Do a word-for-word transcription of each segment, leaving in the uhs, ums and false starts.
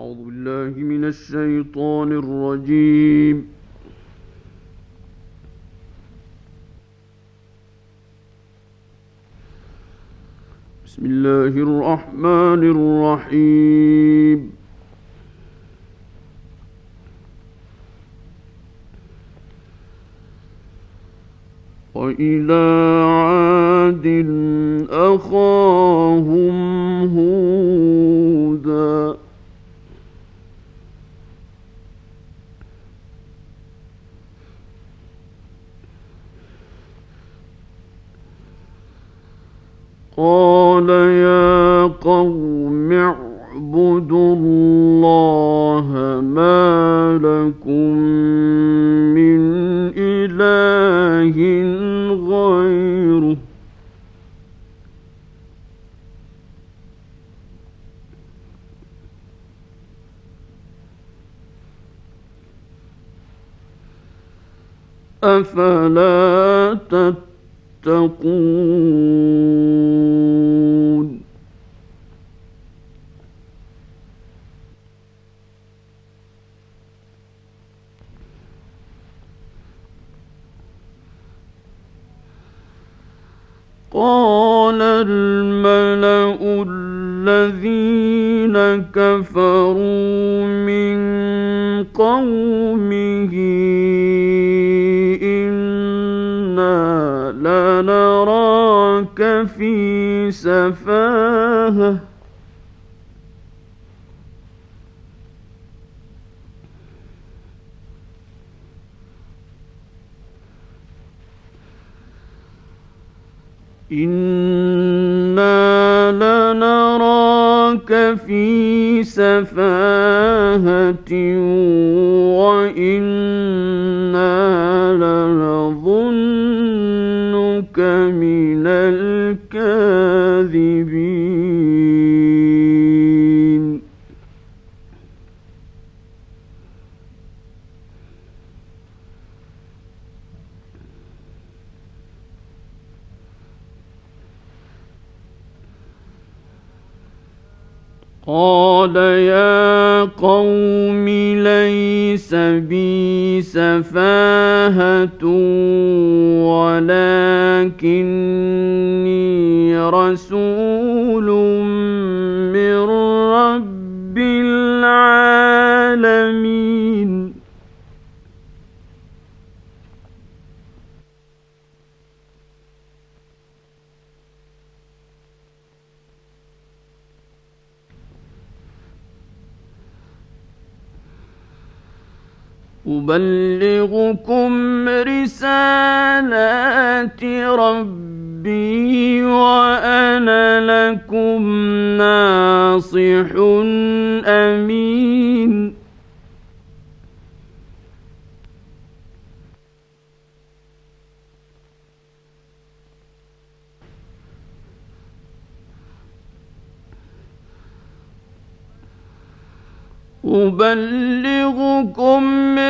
أعوذ بالله من الشيطان الرجيم. بسم الله الرحمن الرحيم. وإلى عاد أخاهم هودا قال يا قوم اعبدوا الله ما لكم من إله غيره أفلا تتقون قال الملأ الذين كفروا من قومه إنا لنراك في سفاهة إنا لنراك في سفاهة وإنا لنظنك من الكاذبين قال يا قوم ليس بي سفاهة ولكني رسول من رب العالمين أبلغكم رسالات ربي وأنا لكم ناصح أمين أبلغكم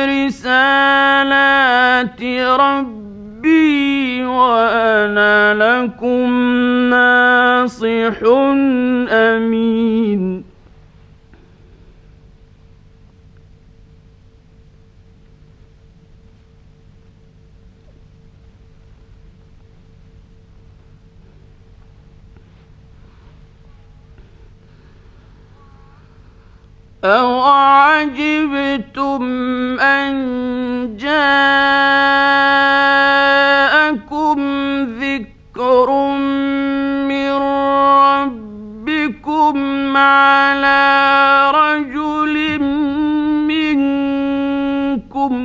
رسالات ربي وأنا لكم ناصح أمين أَوَعَجِبْتُمْ أَنْ جَاءَكُمْ ذِكْرٌ مِّن رَّبِّكُمْ عَلَىٰ رَجُلٍ مِّنكُمْ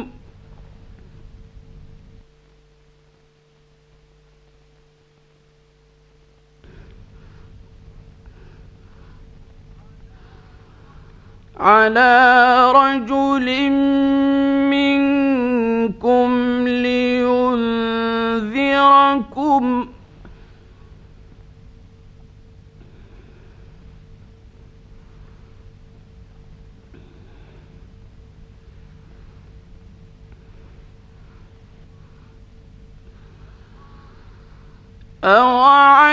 على رجل منكم لينذركم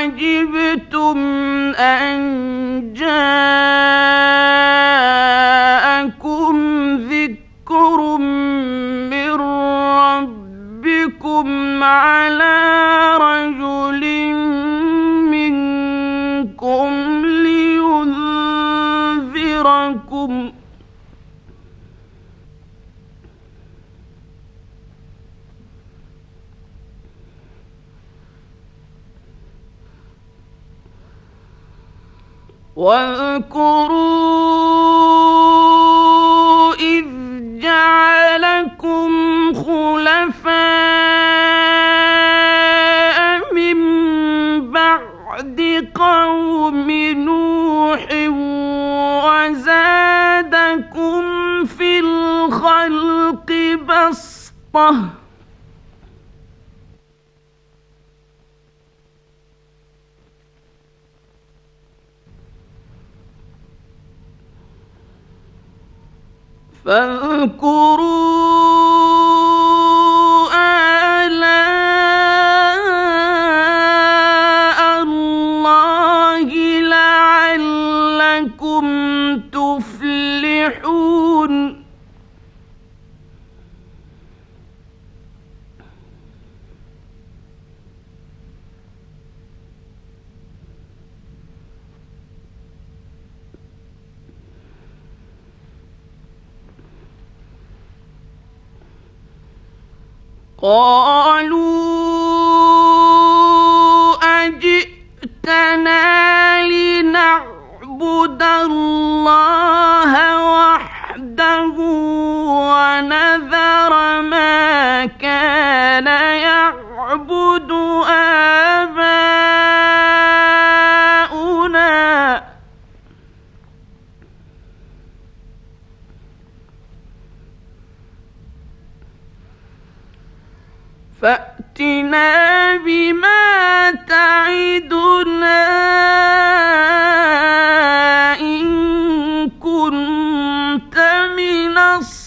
أَوَعَجِبْتُمْ أَنْ جَاءَكُمْ أجركم واذكروا إذ جعلكم خلفاء من بعد قوم نوح وزادكم في الخلق بسطة فاذكروا آلاء الله لعلكم تفلحون قالوا أجئتنا لنعبد الله وحده ونذر ما كان يعبد آباؤنا فأتنا بما تعدنا إن كنت من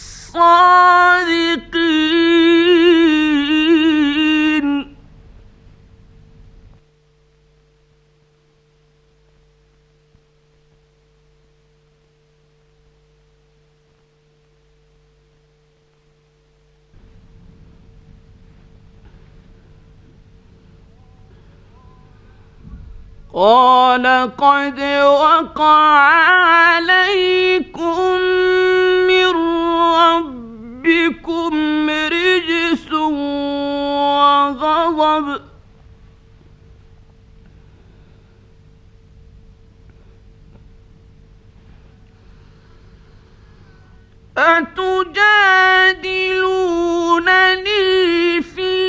الصادقين قال قد وقع عليكم من ربكم رجس وغضب أتجادلونني في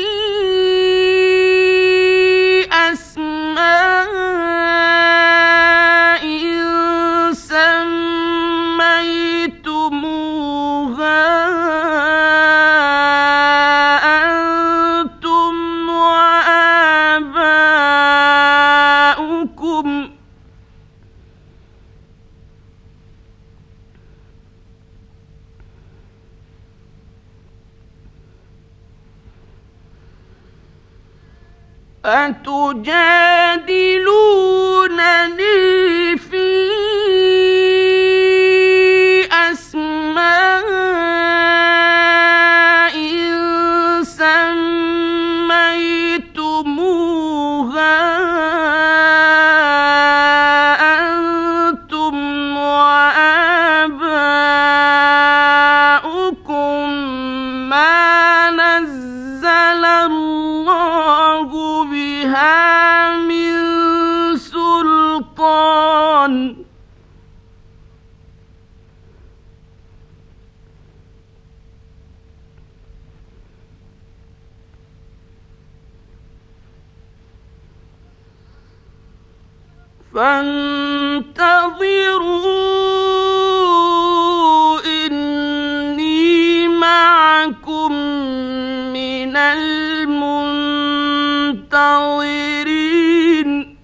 أتجادلونني في أسماء سميتموها أنتم وآباؤكم ما نزل الله بها من سلطان فانتظروا إني معكم من المنتظرين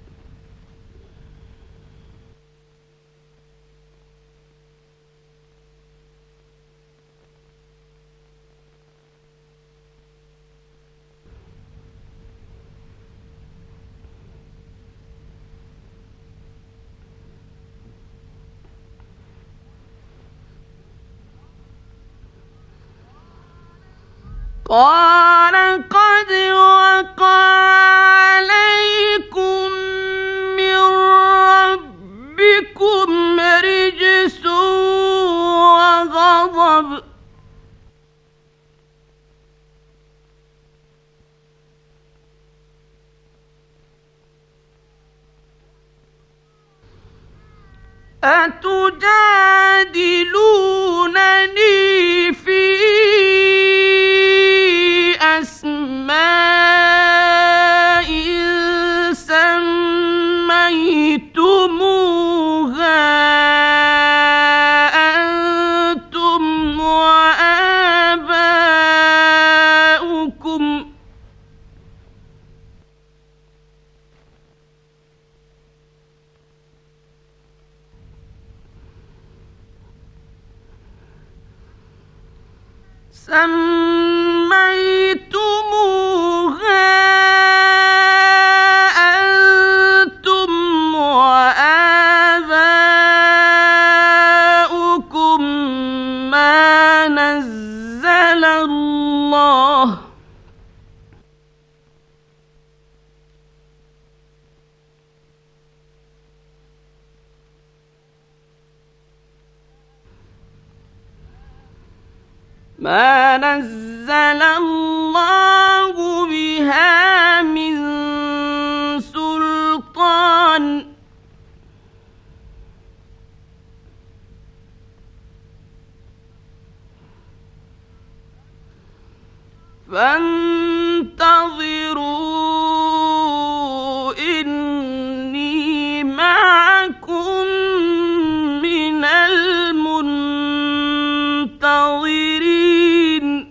قال قد وقع عليكم من ربكم رجس أتجادلونني في أسماء سميتموها أنتم وآباؤكم سميتموها أنتم وآباؤكم ما نزل الله ما نزل الله بها من سلطان فانتظروا إني معكم من المنتظرين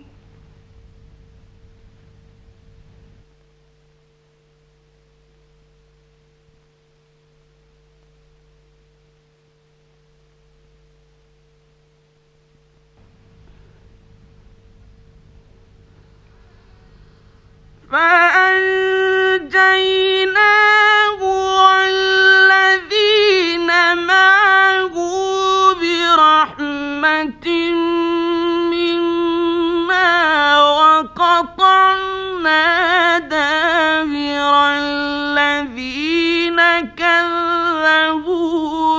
فأنجيناه والذين معه برحمة منا وقطعنا دابر الذين كذبوا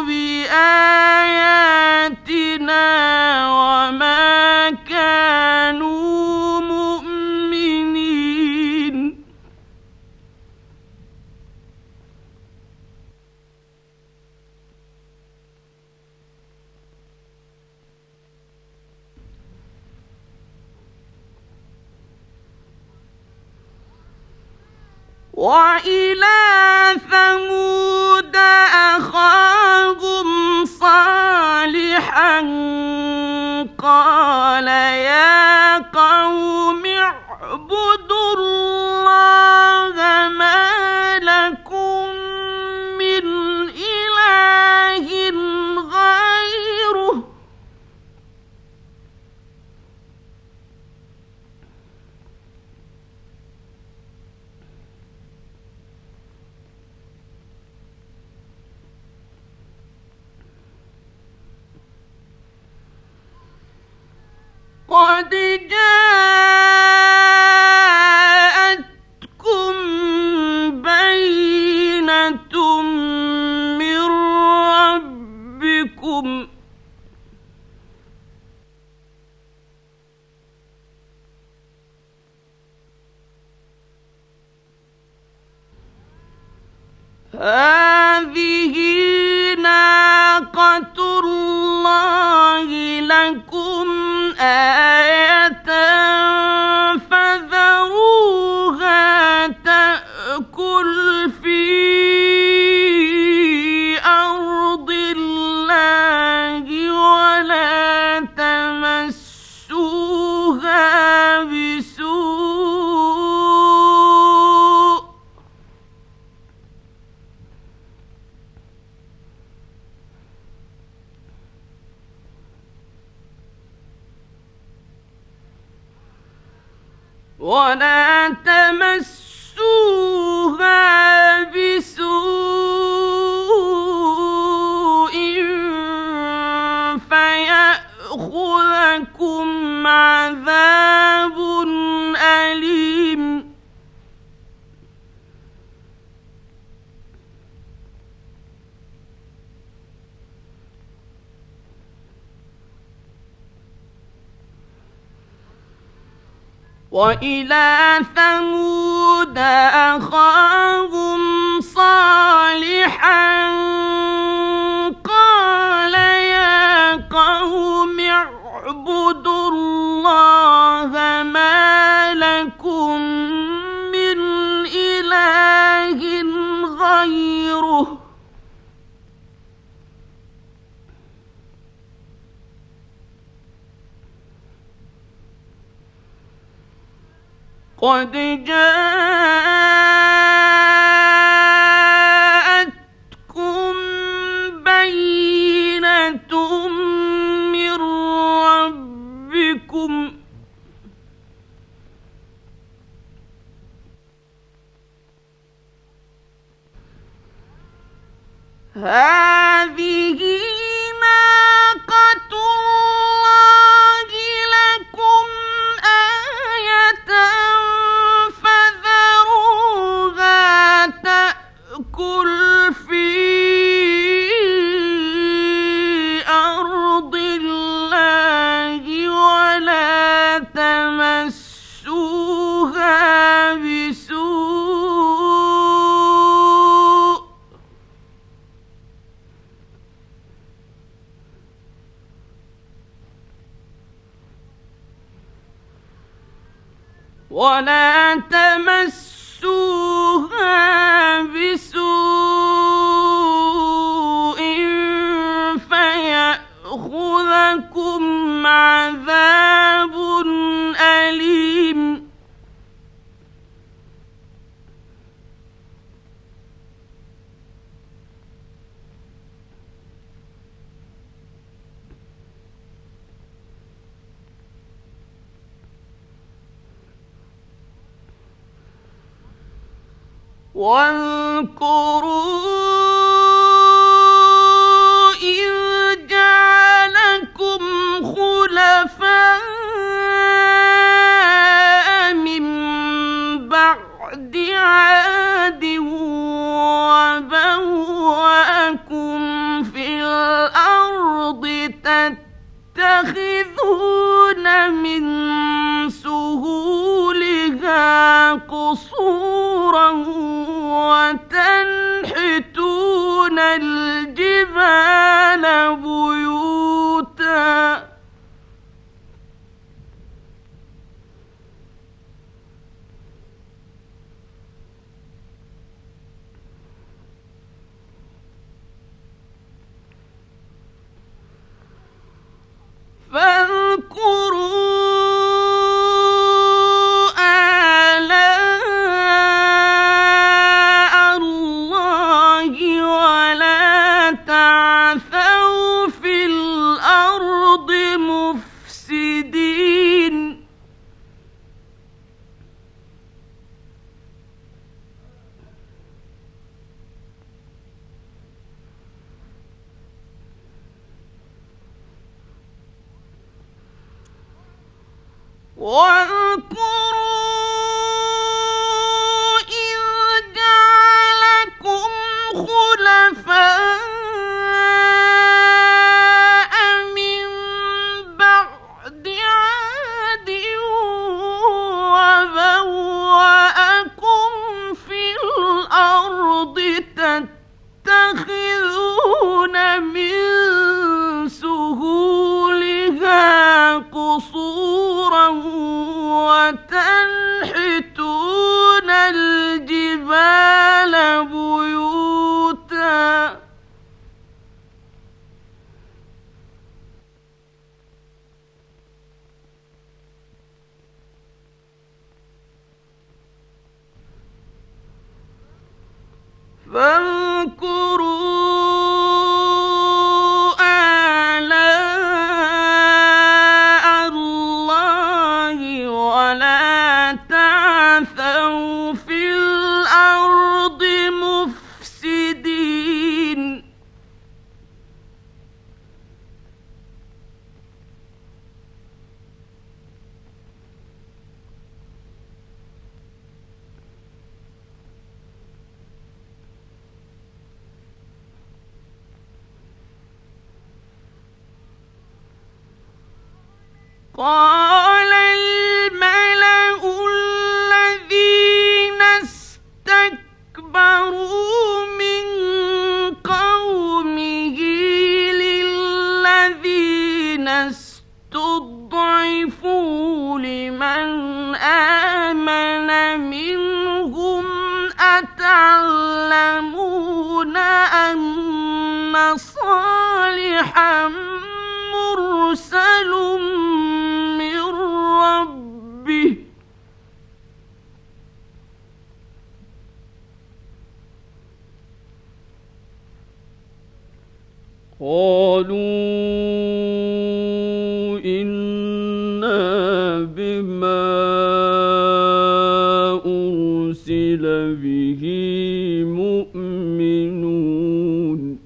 بآياتنا وما كانوا مؤمنين وإلى ثمود أخاهم صالحا قال يا قوم اعبدوا الله ما لكم من إله غيره قد جاءتكم بينة من ربكم هذه ناقة الله لكم آية فذروها تأكل في أرض الله ولا تمسوها بسوء ولا تمسوها بسوء فيأخذكم عذاب أليم وإلى ثمود أخاهم صالحا قال قد جاءتكم بينة من ربكم هذه ناقة الله لكم آية فذروها تأكل في أرض الله ولا تمسوها بسوء ولا تمسوها بسوء فيأخذكم عذاب أليم واذكروا إذ جعلكم خلفاء من بعد عاد وبوأكم في الأرض تتخذون من سهولها قصورا وتنحتون الجبال بيوتا فاذكروا واذكروا إذ جعلكم خلفاء من بعد عاد وبوأكم في الأرض تتخذون من سهولها قصورا وتنحتون الجبال بيوتا فاذكروا قال الملأ الذين استكبروا من قومه للذين استضعفوا لمن آمن منهم أتعلمون أن صالحا مرسل من ربه ما أرسل به مؤمنون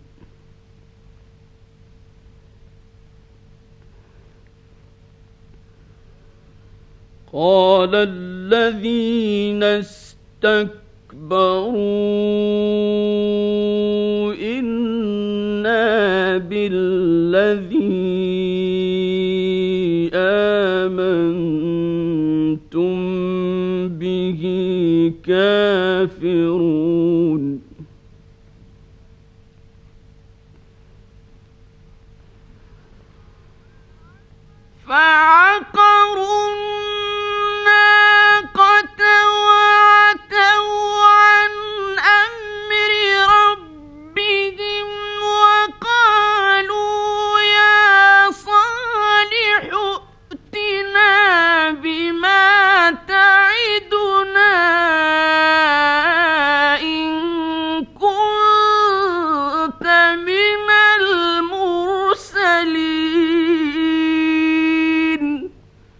قال الذين استكبروا إنا بالذي آمنتم به كافرون فعقروا الناقة وعتوا عن أمر ربهم وقالوا يا صالح ائتنا بما تعدنا إن كنت من المرسلين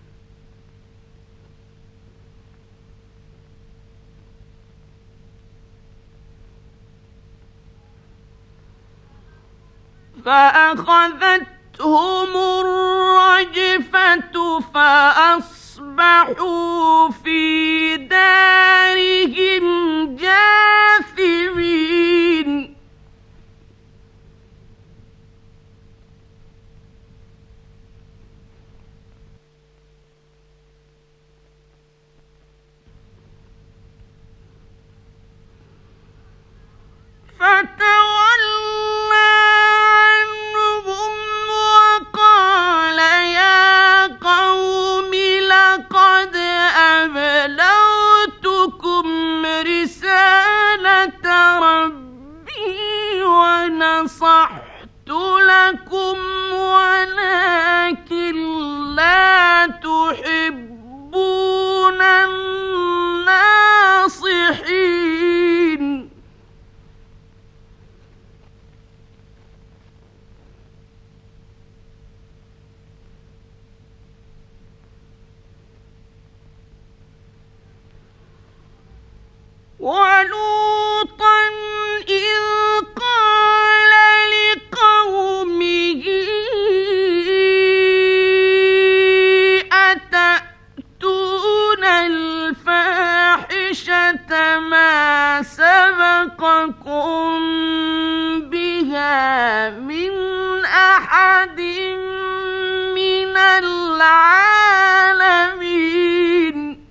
فأخذتهم الرجفة فأصبحوا في دارهم جاثمين فتولى عنهم وقال يا قوم لقد أبلغتكم رسالة ربي ونصحت لكم ولكن لا تحبون الناصحين ولوطا إذ قال لقومه أتأتون الفاحشة ما سبقكم بها من أحد من العالمين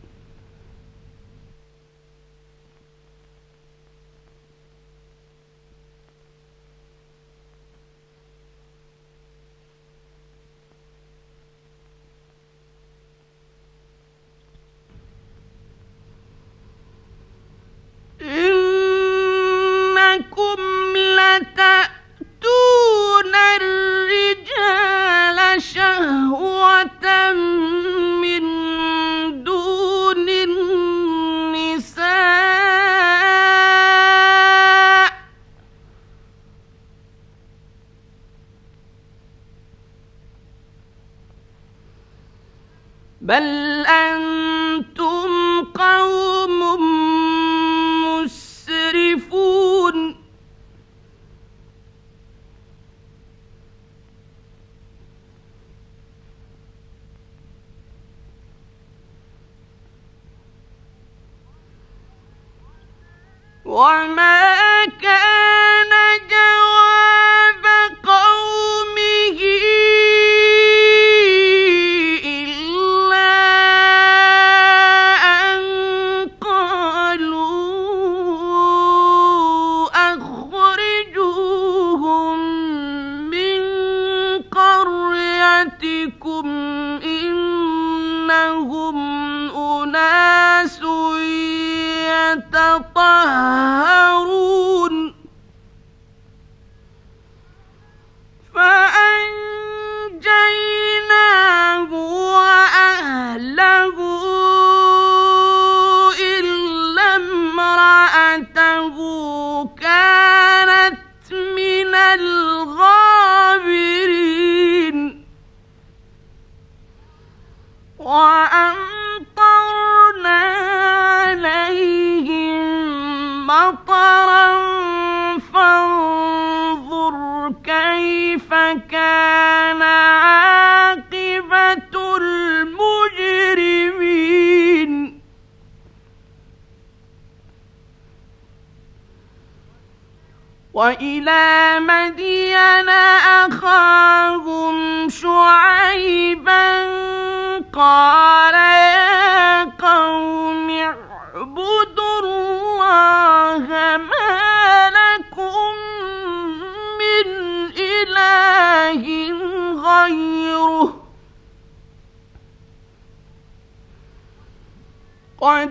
إنكم لتأتون الرجال شهوة من دون النساء بل أنتم قوم مسرفون وما كان جواب قومه إلا أن قالوا أخرجوهم من قريتكم إنهم أناس يتطهرون فأنجيناه وأهله إلا امرأته كانت من الغابرين وأ كان عاقبة المجرمين. وإلى مدين أخاهم شعيبا قال يا قوم اعبدوا الله ما لكم من إله غيره قد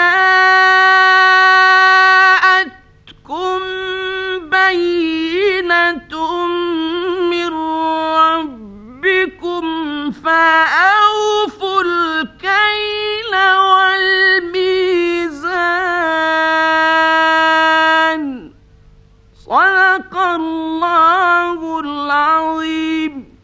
جاءتكم بينة من ربكم فأوفوا الكيل والميزان صدق الله العظيم.